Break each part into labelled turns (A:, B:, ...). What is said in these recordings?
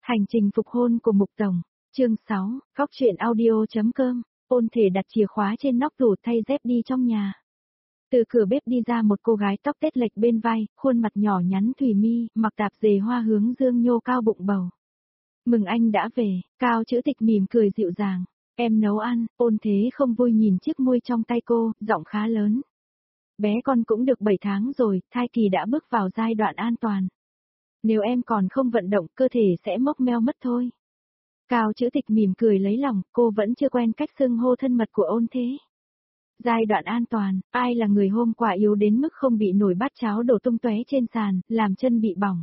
A: Hành trình phục hôn của Mục Tổng, chương 6, góc truyện audio.com, Ôn Thể đặt chìa khóa trên nóc tủ thay dép đi trong nhà. Từ cửa bếp đi ra một cô gái tóc tết lệch bên vai, khuôn mặt nhỏ nhắn thùy mi, mặc tạp dề hoa hướng dương nhô cao bụng bầu. Mừng anh đã về, Cao Chữ Tịch mỉm cười dịu dàng. Em nấu ăn, Ôn Thế không vui nhìn chiếc muôi trong tay cô, giọng khá lớn. Bé con cũng được 7 tháng rồi, thai kỳ đã bước vào giai đoạn an toàn. Nếu em còn không vận động, cơ thể sẽ mốc meo mất thôi. Cao Chữ Tịch mỉm cười lấy lòng, cô vẫn chưa quen cách xưng hô thân mật của Ôn Thế. Giai đoạn an toàn, ai là người hôm qua yếu đến mức không bị nổi bát cháo đổ tung tóe trên sàn, làm chân bị bỏng.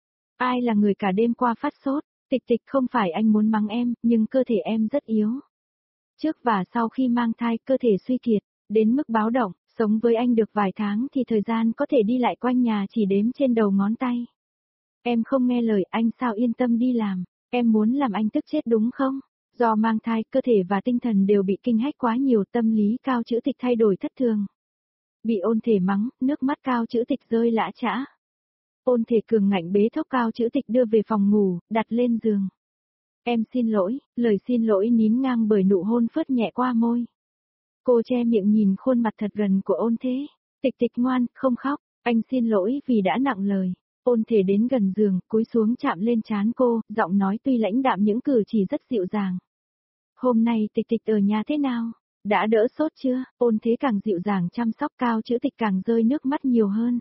A: Ai là người cả đêm qua phát sốt, Tịch Tịch không phải anh muốn mắng em, nhưng cơ thể em rất yếu. Trước và sau khi mang thai, cơ thể suy kiệt, đến mức báo động, sống với anh được vài tháng thì thời gian có thể đi lại quanh nhà chỉ đếm trên đầu ngón tay. Em không nghe lời anh sao yên tâm đi làm, em muốn làm anh tức chết đúng không? Do mang thai, cơ thể và tinh thần đều bị kinh hách quá nhiều, tâm lý Cao Chữ Tịch thay đổi thất thường. Bị Ôn Thể mắng, nước mắt Cao Chữ Tịch rơi lã chã. Ôn Thể cường ngạnh bế thốc Cao Chữ Tịch đưa về phòng ngủ, đặt lên giường. Em xin lỗi, lời xin lỗi nín ngang bởi nụ hôn phớt nhẹ qua môi. Cô che miệng nhìn khuôn mặt thật gần của Ôn Thế. Tịch Tịch ngoan, không khóc, anh xin lỗi vì đã nặng lời. Ôn Thể đến gần giường, cúi xuống chạm lên trán cô, giọng nói tuy lãnh đạm những cử chỉ rất dịu dàng. Hôm nay Tịch Tịch ở nhà thế nào? Đã đỡ sốt chưa? Ôn Thế càng dịu dàng chăm sóc, Cao Chữ Tịch càng rơi nước mắt nhiều hơn.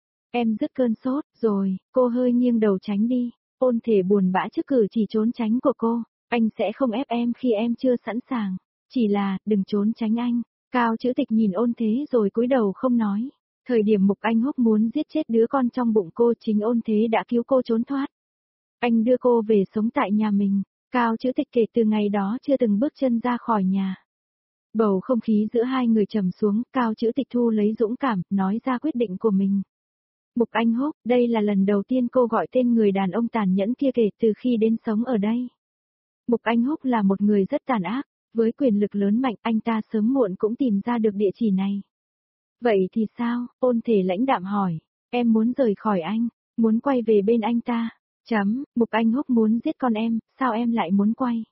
A: Em dứt cơn sốt, rồi, cô hơi nghiêng đầu tránh đi. Ôn Thể buồn bã trước cử chỉ trốn tránh của cô. Anh sẽ không ép em khi em chưa sẵn sàng. Chỉ là, đừng trốn tránh anh. Cao Chữ Tịch nhìn Ôn Thế rồi cúi đầu không nói. Thời điểm Mục Anh Húc muốn giết chết đứa con trong bụng cô, chính Ôn Thế đã cứu cô trốn thoát. Anh đưa cô về sống tại nhà mình. Cao Chữ Tịch kể từ ngày đó chưa từng bước chân ra khỏi nhà. Bầu không khí giữa hai người trầm xuống, Cao Chữ Tịch thu lấy dũng cảm, nói ra quyết định của mình. Mục Anh Húc, đây là lần đầu tiên cô gọi tên người đàn ông tàn nhẫn kia kể từ khi đến sống ở đây. Mục Anh Húc là một người rất tàn ác, với quyền lực lớn mạnh, anh ta sớm muộn cũng tìm ra được địa chỉ này. Vậy thì sao? Ôn Thể lãnh đạm hỏi. Em muốn rời khỏi anh, muốn quay về bên anh ta. Mục Anh Húc muốn giết con em, sao em lại muốn quay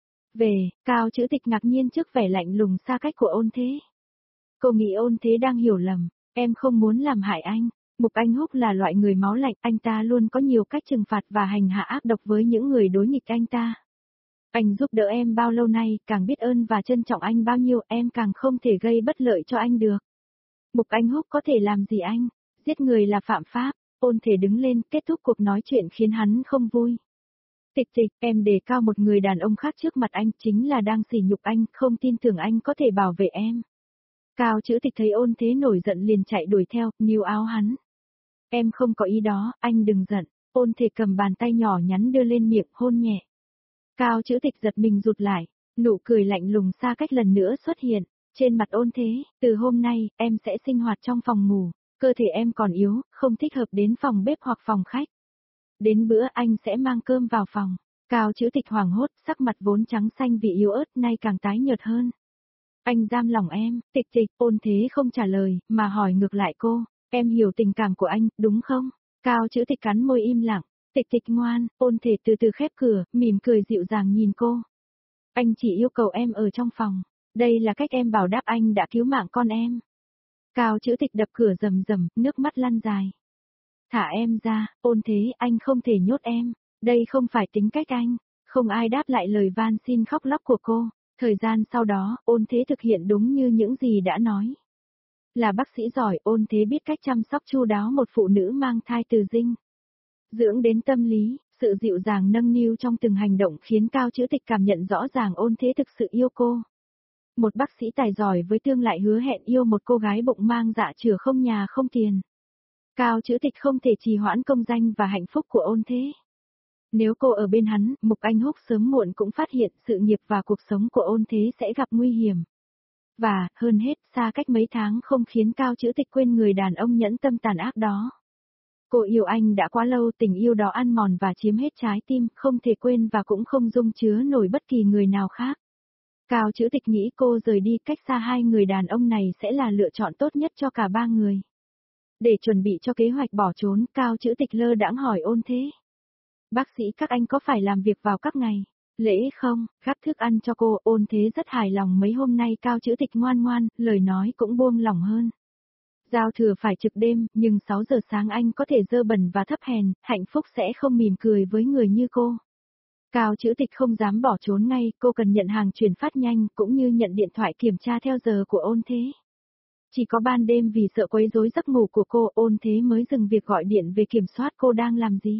A: về? Cao Chữ Tịch ngạc nhiên trước vẻ lạnh lùng xa cách của Ôn Thế. Cô nghĩ Ôn Thế đang hiểu lầm, em không muốn làm hại anh. Mục Anh Húc là loại người máu lạnh, anh ta luôn có nhiều cách trừng phạt và hành hạ ác độc với những người đối nghịch anh ta. Anh giúp đỡ em bao lâu nay, càng biết ơn và trân trọng anh bao nhiêu, em càng không thể gây bất lợi cho anh được. Mục Anh Húc có thể làm gì anh? Giết người là phạm pháp. Ôn Thể đứng lên, kết thúc cuộc nói chuyện khiến hắn không vui. Tịch Tịch, em đề cao một người đàn ông khác trước mặt anh, chính là đang sỉ nhục anh, không tin tưởng anh có thể bảo vệ em. Cao Chữ Tịch thấy Ôn Thế nổi giận liền chạy đuổi theo, níu áo hắn. Em không có ý đó, anh đừng giận. Ôn Thể cầm bàn tay nhỏ nhắn đưa lên miệng, hôn nhẹ. Cao Chữ Tịch giật mình rụt lại, nụ cười lạnh lùng xa cách lần nữa xuất hiện. Trên mặt Ôn Thế, từ hôm nay, em sẽ sinh hoạt trong phòng ngủ, cơ thể em còn yếu, không thích hợp đến phòng bếp hoặc phòng khách. Đến bữa anh sẽ mang cơm vào phòng. Cao Chữ Tịch hoảng hốt, sắc mặt vốn trắng xanh vì yếu ớt nay càng tái nhợt hơn. Anh giam lòng em, Tịch Tịch. Ôn Thế không trả lời, mà hỏi ngược lại cô, em hiểu tình cảm của anh, đúng không? Cao Chữ Tịch cắn môi im lặng. Tịch Tịch ngoan. Ôn Thể từ từ khép cửa, mỉm cười dịu dàng nhìn cô. Anh chỉ yêu cầu em ở trong phòng. Đây là cách em bảo đáp anh đã cứu mạng con em. Cao Chữ Tịch đập cửa rầm rầm, nước mắt lăn dài. Thả em ra, Ôn Thế, anh không thể nhốt em. Đây không phải tính cách anh. Không ai đáp lại lời van xin khóc lóc của cô. Thời gian sau đó, Ôn Thế thực hiện đúng như những gì đã nói. Là bác sĩ giỏi, Ôn Thế biết cách chăm sóc chu đáo một phụ nữ mang thai từ dinh dưỡng đến tâm lý, sự dịu dàng nâng niu trong từng hành động khiến Cao Chữ Tịch cảm nhận rõ ràng Ôn Thế thực sự yêu cô. Một bác sĩ tài giỏi với tương lại hứa hẹn yêu một cô gái bụng mang dạ chửa không nhà không tiền. Cao Chữ Tịch không thể trì hoãn công danh và hạnh phúc của Ôn Thế. Nếu cô ở bên hắn, Mục Anh Húc sớm muộn cũng phát hiện sự nghiệp và cuộc sống của Ôn Thế sẽ gặp nguy hiểm. Và, hơn hết, xa cách mấy tháng không khiến Cao Chữ Tịch quên người đàn ông nhẫn tâm tàn ác đó. Cô yêu anh đã quá lâu, tình yêu đó ăn mòn và chiếm hết trái tim, không thể quên và cũng không dung chứa nổi bất kỳ người nào khác. Cao Chữ Tịch nghĩ cô rời đi cách xa hai người đàn ông này sẽ là lựa chọn tốt nhất cho cả ba người. Để chuẩn bị cho kế hoạch bỏ trốn, Cao Chữ Tịch lơ đãng hỏi Ôn Thế. Bác sĩ các anh có phải làm việc vào các ngày lễ không? Gắp thức ăn cho cô, Ôn Thế rất hài lòng mấy hôm nay Cao Chữ Tịch ngoan ngoan, lời nói cũng buông lỏng hơn. Giao thừa phải trực đêm, nhưng 6 giờ sáng anh có thể dơ bẩn và thấp hèn, hạnh phúc sẽ không mỉm cười với người như cô. Cao Chữ Tịch không dám bỏ trốn ngay, cô cần nhận hàng chuyển phát nhanh, cũng như nhận điện thoại kiểm tra theo giờ của Ôn Thế. Chỉ có ban đêm vì sợ quấy rối giấc ngủ của cô, Ôn Thế mới dừng việc gọi điện về kiểm soát cô đang làm gì.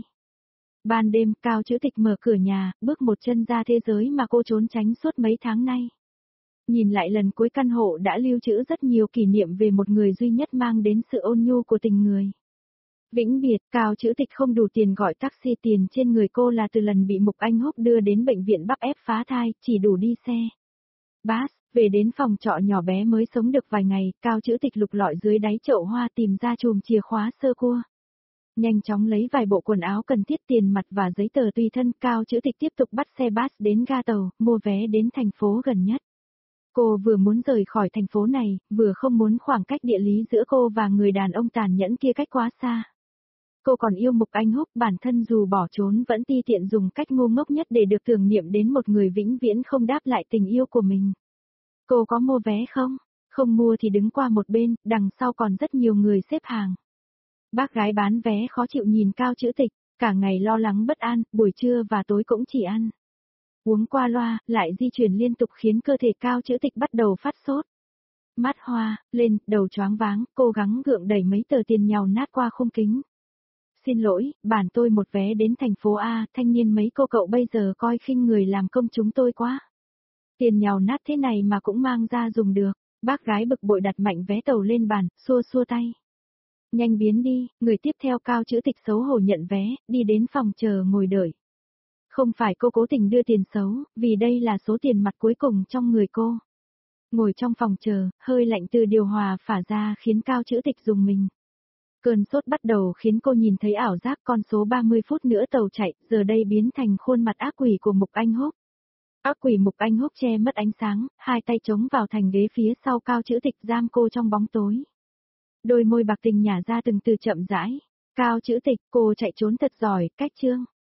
A: Ban đêm, Cao Chữ Tịch mở cửa nhà, bước một chân ra thế giới mà cô trốn tránh suốt mấy tháng nay. Nhìn lại lần cuối căn hộ đã lưu trữ rất nhiều kỷ niệm về một người duy nhất mang đến sự ôn nhu của tình người. Vĩnh biệt, Cao Chữ Tịch không đủ tiền gọi taxi, tiền trên người cô là từ lần bị Mục Anh Húc đưa đến bệnh viện bắp ép phá thai, chỉ đủ đi xe. Bus, về đến phòng trọ nhỏ bé mới sống được vài ngày, Cao Chữ Tịch lục lọi dưới đáy chậu hoa tìm ra chùm chìa khóa sơ cua. Nhanh chóng lấy vài bộ quần áo cần thiết, tiền mặt và giấy tờ tùy thân, Cao Chữ Tịch tiếp tục bắt xe bus đến ga tàu, mua vé đến thành phố gần nhất. Cô vừa muốn rời khỏi thành phố này, vừa không muốn khoảng cách địa lý giữa cô và người đàn ông tàn nhẫn kia cách quá xa. Cô còn yêu Mục Anh Húc, bản thân dù bỏ trốn vẫn ti tiện dùng cách ngu ngốc nhất để được tưởng niệm đến một người vĩnh viễn không đáp lại tình yêu của mình. Cô có mua vé không? Không mua thì đứng qua một bên, đằng sau còn rất nhiều người xếp hàng. Bác gái bán vé khó chịu nhìn Cao Chữ Tịch, cả ngày lo lắng bất an, buổi trưa và tối cũng chỉ ăn uống qua loa, lại di chuyển liên tục khiến cơ thể Cao Chữ Tịch bắt đầu phát sốt. Mắt hoa lên, đầu choáng váng, cố gắng gượng đẩy mấy tờ tiền nhàu nát qua khung kính. Xin lỗi, bản tôi một vé đến thành phố A, thanh niên mấy cô cậu bây giờ coi khinh người làm công chúng tôi quá. Tiền nhàu nát thế này mà cũng mang ra dùng được, bác gái bực bội đặt mạnh vé tàu lên bàn, xua xua tay. Nhanh biến đi, người tiếp theo. Cao Chữ Tịch xấu hổ nhận vé, đi đến phòng chờ ngồi đợi. Không phải cô cố tình đưa tiền xấu, vì đây là số tiền mặt cuối cùng trong người cô. Ngồi trong phòng chờ, hơi lạnh từ điều hòa phả ra khiến Cao Chữ Tịch rùng mình. Cơn sốt bắt đầu khiến cô nhìn thấy ảo giác con số 30 phút nữa tàu chạy, giờ đây biến thành khuôn mặt ác quỷ của Mục Anh Húc. Ác quỷ Mục Anh Húc che mất ánh sáng, hai tay chống vào thành ghế phía sau Cao Chữ Tịch giam cô trong bóng tối. Đôi môi bạc tình nhả ra từng từ chậm rãi. Cao Chữ Tịch, cô chạy trốn thật giỏi, cách chương.